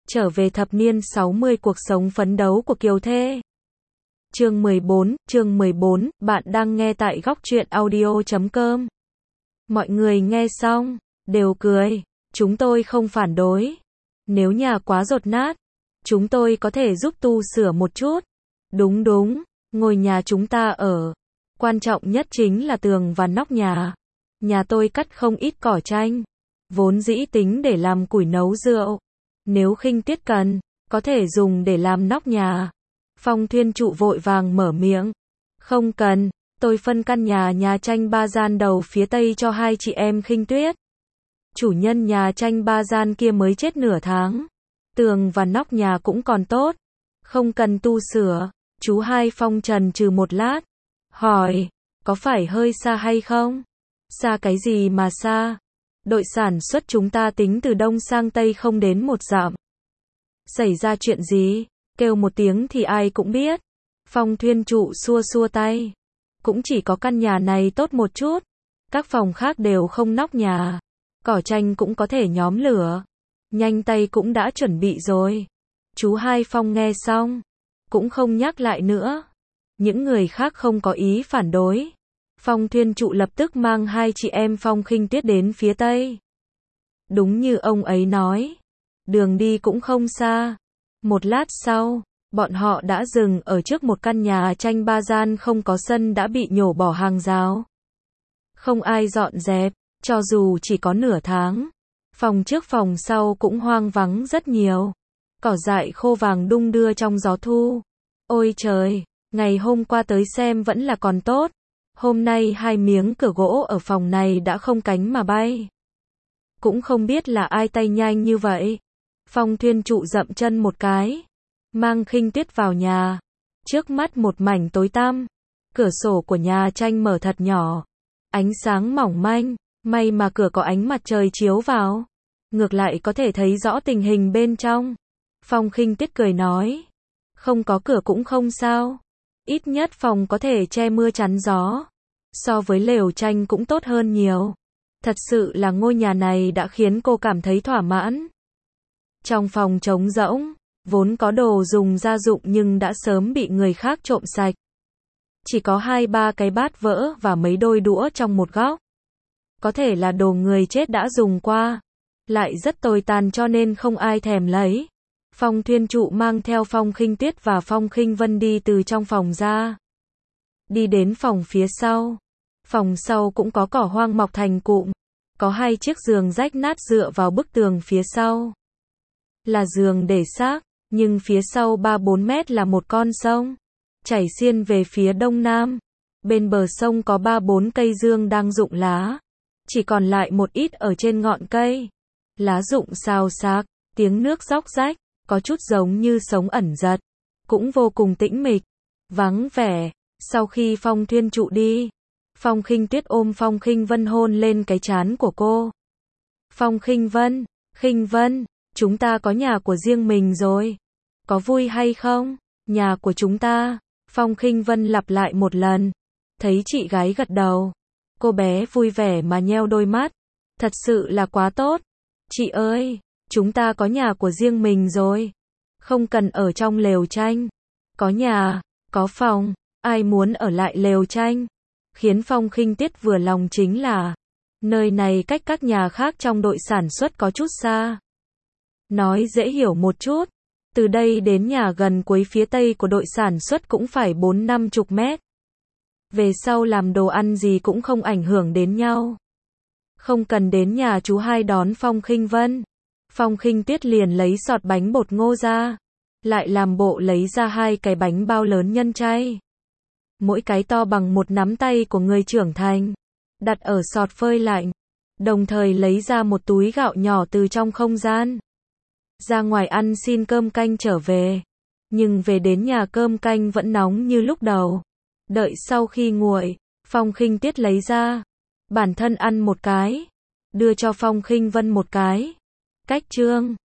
Trở về thập niên 60 cuộc sống phấn đấu của Kiều Thê. Chương 14, bạn đang nghe tại góc truyện audio.com. Mọi người nghe xong, đều cười, chúng tôi không phản đối. Nếu nhà quá dột nát, chúng tôi có thể giúp tu sửa một chút. Đúng, ngôi nhà chúng ta ở. Quan trọng nhất chính là tường và nóc nhà. Nhà tôi cắt không ít cỏ tranh. Vốn dĩ tính để làm củi nấu rượu. Nếu Khinh Tuyết cần, có thể dùng để làm nóc nhà. Phong Thuyên Trụ vội vàng mở miệng. Không cần, tôi phân căn nhà tranh 3 gian đầu phía tây cho hai chị em Khinh Tuyết. Chủ nhân nhà tranh 3 gian kia mới chết nửa tháng. Tường và nóc nhà cũng còn tốt. Không cần tu sửa. Chú Hai Phong trần trừ một lát. Hỏi, có phải hơi xa hay không? Xa cái gì mà xa? Đội sản xuất chúng ta tính từ đông sang tây không đến 1 dặm. Xảy ra chuyện gì? Kêu một tiếng thì ai cũng biết. Phong Thuyên Trụ xua tay. Cũng chỉ có căn nhà này tốt một chút. Các phòng khác đều không nóc nhà. Cỏ tranh cũng có thể nhóm lửa. Nhanh tay cũng đã chuẩn bị rồi. Chú Hai Phong nghe xong, cũng không nhắc lại nữa. Những người khác không có ý phản đối. Phong Thuyên Trụ lập tức mang hai chị em Phong Khinh Tuyết đến phía tây. Đúng như ông ấy nói, đường đi cũng không xa. Một lát sau, bọn họ đã dừng ở trước một căn nhà tranh 3 gian không có sân đã bị nhổ bỏ hàng rào. Không ai dọn dẹp, cho dù chỉ có nửa tháng. Phòng trước phòng sau cũng hoang vắng rất nhiều. Cỏ dại khô vàng đung đưa trong gió thu. Ôi trời, ngày hôm qua tới xem vẫn là còn tốt. Hôm nay 2 miếng cửa gỗ ở phòng này đã không cánh mà bay. Cũng không biết là ai tay nhanh như vậy. Phong Thuyên Trụ dậm chân một cái, mang Khinh Tuyết vào nhà. Trước mắt một mảnh tối tăm. Cửa sổ của nhà tranh mở thật nhỏ. Ánh sáng mỏng manh, may mà cửa có ánh mặt trời chiếu vào. Ngược lại có thể thấy rõ tình hình bên trong. Phong Khinh Tuyết cười nói, không có cửa cũng không sao. Ít nhất phòng có thể che mưa chắn gió. So với lều tranh cũng tốt hơn nhiều. Thật sự là ngôi nhà này đã khiến cô cảm thấy thỏa mãn. Trong phòng trống rỗng, vốn có đồ dùng gia dụng nhưng đã sớm bị người khác trộm sạch. Chỉ có 2-3 cái bát vỡ và mấy đôi đũa trong một góc. Có thể là đồ người chết đã dùng qua. Lại rất tồi tàn cho nên không ai thèm lấy. Phong Thuyên Trụ mang theo Phong Khinh Tuyết và Phong Khinh Vân đi từ trong phòng ra. Đi đến phòng phía sau. Phòng sau cũng có cỏ hoang mọc thành cụm. Có 2 chiếc giường rách nát dựa vào bức tường phía sau. Là giường để xác, nhưng phía sau 3-4 mét là một con sông. Chảy xiên về phía đông nam. Bên bờ sông có 3-4 cây dương đang rụng lá. Chỉ còn lại một ít ở trên ngọn cây. Lá rụng xào xạc, tiếng nước róc rách, có chút giống như sống ẩn giật. Cũng vô cùng tĩnh mịch, vắng vẻ. Sau khi Phong Thuyên Trụ đi, Phong Khinh Tuyết ôm Phong Khinh Vân hôn lên cái trán của cô. Phong Khinh Vân, chúng ta có nhà của riêng mình rồi. Có vui hay không? Nhà của chúng ta. Phong Khinh Vân lặp lại một lần. Thấy chị gái gật đầu. Cô bé vui vẻ mà nheo đôi mắt. Thật sự là quá tốt. Chị ơi, chúng ta có nhà của riêng mình rồi. Không cần ở trong lều tranh. Có nhà, có phòng. Ai muốn ở lại lều tranh? Khiến Phong Khinh Tuyết vừa lòng chính là nơi này cách các nhà khác trong đội sản xuất có chút xa. Nói dễ hiểu một chút, từ đây đến nhà gần cuối phía tây của đội sản xuất cũng phải 40-50 mét. Về sau làm đồ ăn gì cũng không ảnh hưởng đến nhau. Không cần đến nhà chú Hai đón Phong Khinh Vân. Phong Khinh Tuyết liền lấy sọt bánh bột ngô ra, lại làm bộ lấy ra 2 cái bánh bao lớn nhân chay. Mỗi cái to bằng một nắm tay của người trưởng thành, đặt ở sọt phơi lạnh, đồng thời lấy ra một túi gạo nhỏ từ trong không gian. Ra ngoài ăn xin cơm canh trở về, nhưng về đến nhà cơm canh vẫn nóng như lúc đầu. Đợi sau khi nguội, Phong Khinh Tuyết lấy ra, bản thân ăn một cái, đưa cho Phong Khinh Vân một cái. Cách chương